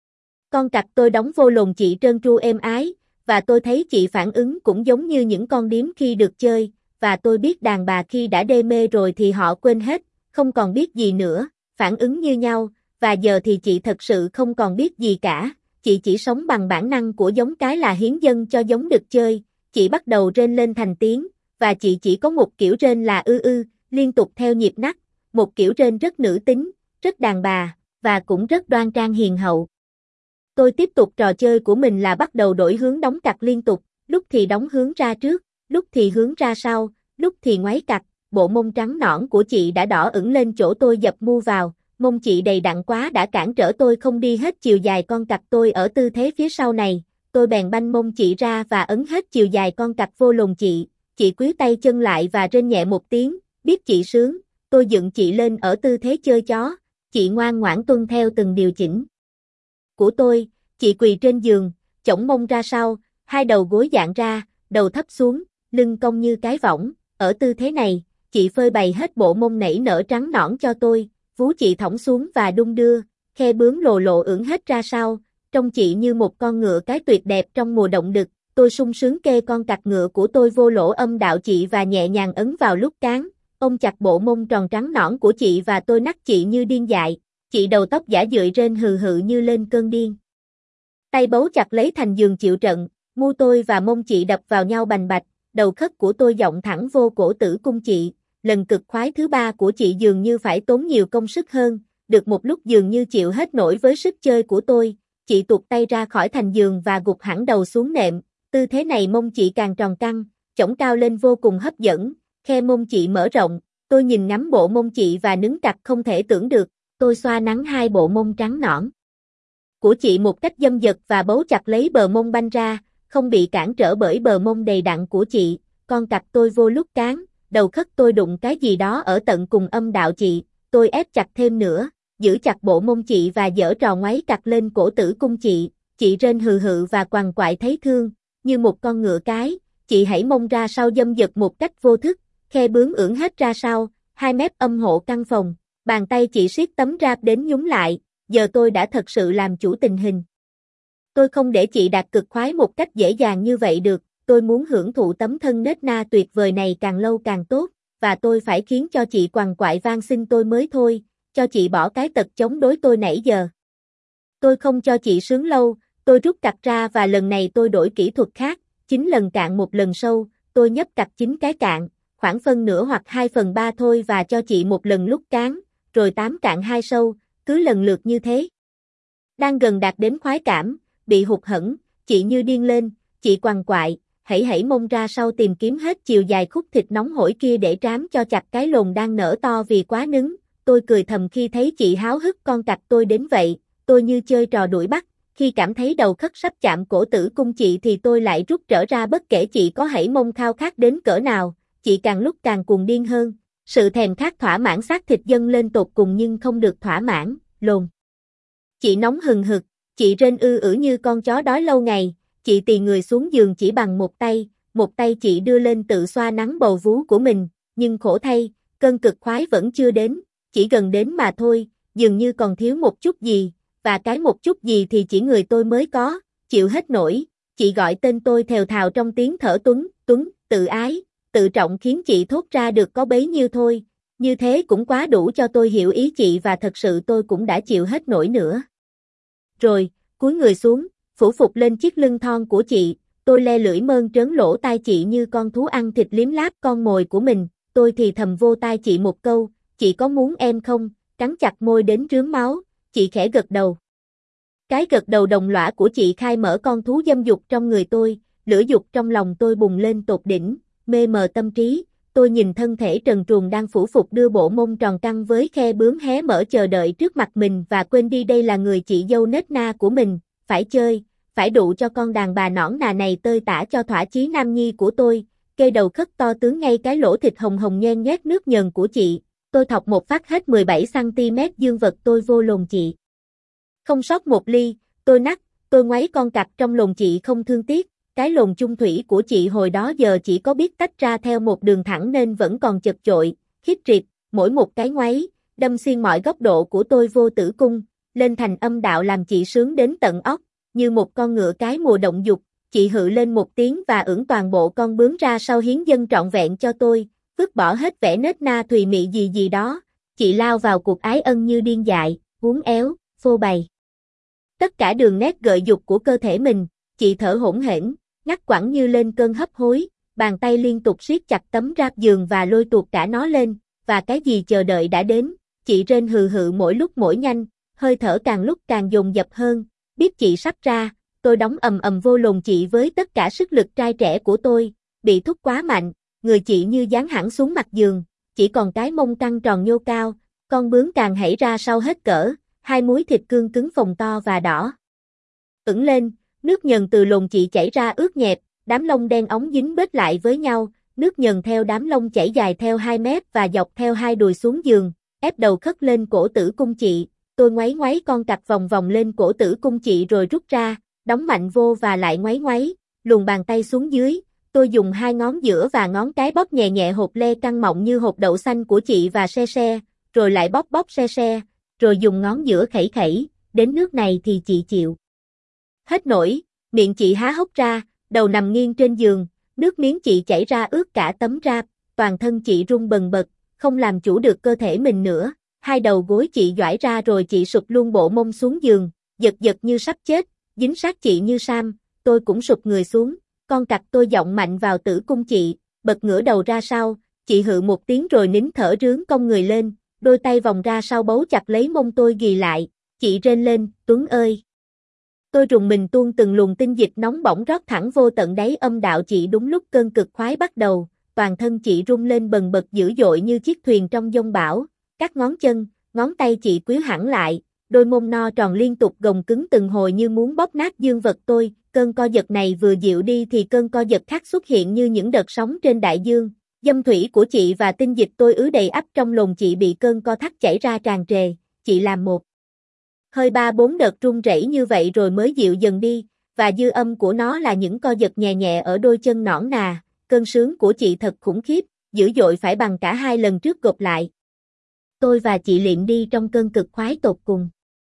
Con cặc tôi đóng vô lồng chị trơn tru êm ái, và tôi thấy chị phản ứng cũng giống như những con điếm khi được chơi, và tôi biết đàn bà khi đã đê mê rồi thì họ quên hết, không còn biết gì nữa, phản ứng như nhau, và giờ thì chị thật sự không còn biết gì cả, chị chỉ sống bằng bản năng của giống cái là hiến dâng cho giống được chơi, chị bắt đầu rên lên thành tiếng, và chị chỉ có một kiểu rên là ư ư, liên tục theo nhịp nấc, một kiểu rên rất nữ tính, rất đàn bà, và cũng rất đoan trang hiền hậu. Tôi tiếp tục trò chơi của mình là bắt đầu đổi hướng đóng cặt liên tục, lúc thì đóng hướng ra trước, lúc thì hướng ra sau, lúc thì ngoáy cặt, bộ mông trắng nõn của chị đã đỏ ửng lên chỗ tôi dập mu vào, mông chị đầy đặn quá đã cản trở tôi không đi hết chiều dài con cặt tôi ở tư thế phía sau này, tôi bèn banh mông chị ra và ấn hết chiều dài con cặt vô lồng chị, chị cúi tay chân lại và rên nhẹ một tiếng, biết chị sướng, tôi dựng chị lên ở tư thế chơi chó, chị ngoan ngoãn tuân theo từng điều chỉnh của tôi, chị quỳ trên giường, chổng mông ra sau, hai đầu gối dạn ra, đầu thấp xuống, lưng cong như cái võng, ở tư thế này, chị phơi bày hết bộ mông nảy nở trắng nõn cho tôi, vú chị thõng xuống và đung đưa, khe bướm lồ lộ ưỡn hết ra sau, trông chị như một con ngựa cái tuyệt đẹp trong mùa động đực, tôi sung sướng kê con cặc ngựa của tôi vô lỗ âm đạo chị và nhẹ nhàng ấn vào lúc cán, ôm chặt bộ mông tròn trắng nõn của chị và tôi nắc chị như điên dại, chị đầu tóc giả dợi rên hừ hự như lên cơn điên. Tay bấu chặt lấy thành giường chịu trận, mu tôi và mông chị đập vào nhau bành bạch, đầu khất của tôi giọng thẳng vô cổ tử cung chị, lần cực khoái thứ ba của chị dường như phải tốn nhiều công sức hơn, được một lúc dường như chịu hết nổi với sức chơi của tôi, chị tuột tay ra khỏi thành giường và gục hẳn đầu xuống nệm, tư thế này mông chị càng tròn căng, chổng cao lên vô cùng hấp dẫn, khe mông chị mở rộng, tôi nhìn ngắm bộ mông chị và nứng cặt không thể tưởng được, tôi xoa nắng hai bộ mông trắng nõn của chị một cách dâm dật và bấu chặt lấy bờ mông banh ra, không bị cản trở bởi bờ mông đầy đặn của chị, con cặc tôi vô lúc cán, đầu khất tôi đụng cái gì đó ở tận cùng âm đạo chị, tôi ép chặt thêm nữa, giữ chặt bộ mông chị và giở trò ngoáy cặt lên cổ tử cung chị, chị rên hừ hự và quằn quại thấy thương, như một con ngựa cái, chị hãy mông ra sau dâm dật một cách vô thức, khe bướm ưỡn hết ra sau, hai mép âm hộ căn phòng, bàn tay chị siết tấm ráp đến nhúng lại, giờ tôi đã thật sự làm chủ tình hình. Tôi không để chị đạt cực khoái một cách dễ dàng như vậy được, tôi muốn hưởng thụ tấm thân nết na tuyệt vời này càng lâu càng tốt, và tôi phải khiến cho chị quằn quại van xin tôi mới thôi, cho chị bỏ cái tật chống đối tôi nãy giờ. Tôi không cho chị sướng lâu, tôi rút cặt ra và lần này tôi đổi kỹ thuật khác, chín lần cạn một lần sâu, tôi nhấp cặt chín cái cạn, khoảng phân nửa hoặc hai phần ba thôi và cho chị một lần lúc cán, rồi tám cạn hai sâu, cứ lần lượt như thế. Đang gần đạt đến khoái cảm, bị hụt hẫng, chị như điên lên, chị quằn quại, hãy hãy mông ra sau tìm kiếm hết chiều dài khúc thịt nóng hổi kia để trám cho chặt cái lồn đang nở to vì quá nứng, tôi cười thầm khi thấy chị háo hức con cặc tôi đến vậy, tôi như chơi trò đuổi bắt, khi cảm thấy đầu khất sắp chạm cổ tử cung chị thì tôi lại rút trở ra bất kể chị có hãy mông khao khát đến cỡ nào, chị càng lúc càng cuồng điên hơn, sự thèm khát thỏa mãn xác thịt dâng lên tột cùng nhưng không được thỏa mãn, lồn. Chị nóng hừng hực, chị rên ư ử như con chó đói lâu ngày, chị tì người xuống giường chỉ bằng một tay, một tay chị đưa lên tự xoa nắng bầu vú của mình, nhưng khổ thay, cơn cực khoái vẫn chưa đến, chỉ gần đến mà thôi, dường như còn thiếu một chút gì, và cái một chút gì thì chỉ người tôi mới có, chịu hết nổi, chị gọi tên tôi thều thào trong tiếng thở tuấn, tuấn, tự ái, tự trọng khiến chị thốt ra được có bấy nhiêu thôi, như thế cũng quá đủ cho tôi hiểu ý chị và thật sự tôi cũng đã chịu hết nổi nữa. Rồi, cúi người xuống, phủ phục lên chiếc lưng thon của chị, tôi le lưỡi mơn trớn lỗ tai chị như con thú ăn thịt liếm láp con mồi của mình, tôi thì thầm vô tai chị một câu, chị có muốn em không, cắn chặt môi đến rướm máu, chị khẽ gật đầu. Cái gật đầu đồng lõa của chị khai mở con thú dâm dục trong người tôi, lửa dục trong lòng tôi bùng lên tột đỉnh, mê mờ tâm trí, tôi nhìn thân thể trần truồng đang phủ phục đưa bộ mông tròn căng với khe bướm hé mở chờ đợi trước mặt mình và quên đi đây là người chị dâu nết na của mình, phải chơi, phải đụ cho con đàn bà nõn nà này tơi tả cho thỏa chí nam nhi của tôi, kê đầu khất to tướng ngay cái lỗ thịt hồng hồng nhoen nhoét nước nhờn của chị, tôi thọc một phát hết mười bảy xăng ti mét dương vật tôi vô lồn chị. Không sót một ly, tôi nắc, tôi ngoáy con cặc trong lồn chị không thương tiếc, cái lồn chung thủy của chị hồi đó giờ chỉ có biết tách ra theo một đường thẳng nên vẫn còn chật chội, khiếp triệt, mỗi một cái ngoáy, đâm xuyên mọi góc độ của tôi vô tử cung, lên thành âm đạo làm chị sướng đến tận óc, như một con ngựa cái mùa động dục, chị hự lên một tiếng và ưỡn toàn bộ con bướm ra sau hiến dâng trọn vẹn cho tôi, vứt bỏ hết vẻ nết na thùy mị gì gì đó, chị lao vào cuộc ái ân như điên dại, uốn éo, phô bày tất cả đường nét gợi dục của cơ thể mình, chị thở hổn hển, ngắt quãng như lên cơn hấp hối, bàn tay liên tục siết chặt tấm ráp giường và lôi tuột cả nó lên, và cái gì chờ đợi đã đến, chị rên hừ hự mỗi lúc mỗi nhanh, hơi thở càng lúc càng dồn dập hơn, biết chị sắp ra, tôi đóng ầm ầm vô lồng chị với tất cả sức lực trai trẻ của tôi, bị thúc quá mạnh, người chị như dán hẳn xuống mặt giường, chỉ còn cái mông căng tròn nhô cao, con bướm càng hảy ra sau hết cỡ, hai múi thịt cương cứng phồng to và đỏ. Ửng lên, nước nhờn từ lồng chị chảy ra ướt nhẹp, đám lông đen ống dính bết lại với nhau, nước nhờn theo đám lông chảy dài theo hai mét và dọc theo hai đùi xuống giường, ép đầu khất lên cổ tử cung chị, tôi ngoáy ngoáy con cặc vòng vòng lên cổ tử cung chị rồi rút ra, đóng mạnh vô và lại ngoáy ngoáy, luồn bàn tay xuống dưới, tôi dùng hai ngón giữa và ngón cái bóp nhẹ nhẹ hột lê căng mọng như hột đậu xanh của chị và se se, rồi lại bóp bóp se se, rồi dùng ngón giữa khẩy khẩy, đến nước này thì chị chịu. Hết nổi, miệng chị há hốc ra, đầu nằm nghiêng trên giường, nước miếng chị chảy ra ướt cả tấm ráp, toàn thân chị run bần bật, không làm chủ được cơ thể mình nữa, hai đầu gối chị doãi ra rồi chị sụp luôn bộ mông xuống giường, giật giật như sắp chết, dính sát chị như sam, tôi cũng sụp người xuống, con cặc tôi giọng mạnh vào tử cung chị, bật ngửa đầu ra sau, chị hự một tiếng rồi nín thở rướn cong người lên, đôi tay vòng ra sau bấu chặt lấy mông tôi ghì lại, chị rên lên, Tuấn ơi! Tôi rùng mình tuôn từng luồng tinh dịch nóng bỏng rót thẳng vô tận đáy âm đạo chị đúng lúc cơn cực khoái bắt đầu, toàn thân chị rung lên bần bật dữ dội như chiếc thuyền trong giông bão, các ngón chân, ngón tay chị quýu hẳn lại, đôi mông no tròn liên tục gồng cứng từng hồi như muốn bóp nát dương vật tôi, cơn co giật này vừa dịu đi thì cơn co giật khác xuất hiện như những đợt sóng trên đại dương, dâm thủy của chị và tinh dịch tôi ứ đầy ắp trong lồng chị bị cơn co thắt chảy ra tràn trề, chị làm một hơi ba bốn đợt run rẩy như vậy rồi mới dịu dần đi, và dư âm của nó là những co giật nhẹ nhẹ ở đôi chân nõn nà, cơn sướng của chị thật khủng khiếp, dữ dội phải bằng cả hai lần trước gộp lại. Tôi và chị liệm đi trong cơn cực khoái tột cùng.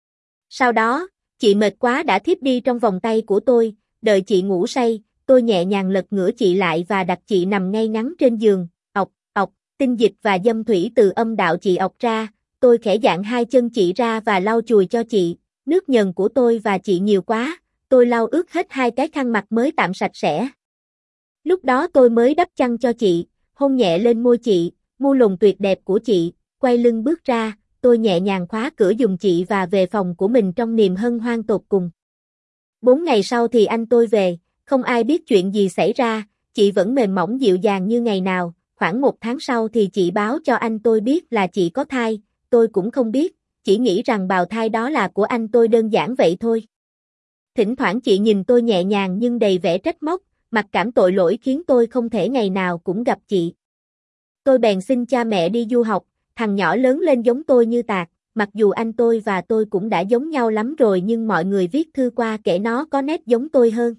Sau đó, chị mệt quá đã thiếp đi trong vòng tay của tôi, đợi chị ngủ say, tôi nhẹ nhàng lật ngửa chị lại và đặt chị nằm ngay ngắn trên giường, ọc, ọc, tinh dịch và dâm thủy từ âm đạo chị ọc ra, tôi khẽ dạn hai chân chị ra và lau chùi cho chị, nước nhờn của tôi và chị nhiều quá, tôi lau ướt hết hai cái khăn mặt mới tạm sạch sẽ. Lúc đó tôi mới đắp chăn cho chị, hôn nhẹ lên môi chị, mu lùn tuyệt đẹp của chị, quay lưng bước ra, tôi nhẹ nhàng khóa cửa giùm chị và về phòng của mình trong niềm hân hoan tột cùng. Bốn ngày sau thì anh tôi về, không ai biết chuyện gì xảy ra, chị vẫn mềm mỏng dịu dàng như ngày nào, khoảng một tháng sau thì chị báo cho anh tôi biết là chị có thai, tôi cũng không biết, chỉ nghĩ rằng bào thai đó là của anh tôi đơn giản vậy thôi. Thỉnh thoảng chị nhìn tôi nhẹ nhàng nhưng đầy vẻ trách móc, mặc cảm tội lỗi khiến tôi không thể ngày nào cũng gặp chị. Tôi bèn xin cha mẹ đi du học, thằng nhỏ lớn lên giống tôi như tạc, mặc dù anh tôi và tôi cũng đã giống nhau lắm rồi nhưng mọi người viết thư qua kể nó có nét giống tôi hơn.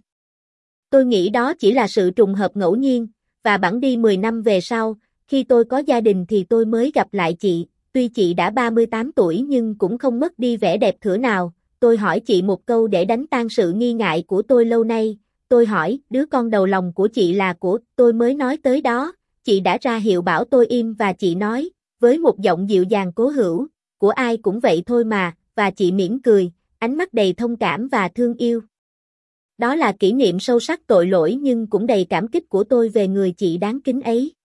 Tôi nghĩ đó chỉ là sự trùng hợp ngẫu nhiên, và bẵng đi mười năm về sau, khi tôi có gia đình thì tôi mới gặp lại chị, tuy chị đã ba mươi tám tuổi nhưng cũng không mất đi vẻ đẹp thửa nào, tôi hỏi chị một câu để đánh tan sự nghi ngại của tôi lâu nay, tôi hỏi, đứa con đầu lòng của chị là của, tôi mới nói tới đó, chị đã ra hiệu bảo tôi im và chị nói, với một giọng dịu dàng cố hữu, của ai cũng vậy thôi mà, và chị mỉm cười, ánh mắt đầy thông cảm và thương yêu. Đó là kỷ niệm sâu sắc tội lỗi nhưng cũng đầy cảm kích của tôi về người chị đáng kính ấy.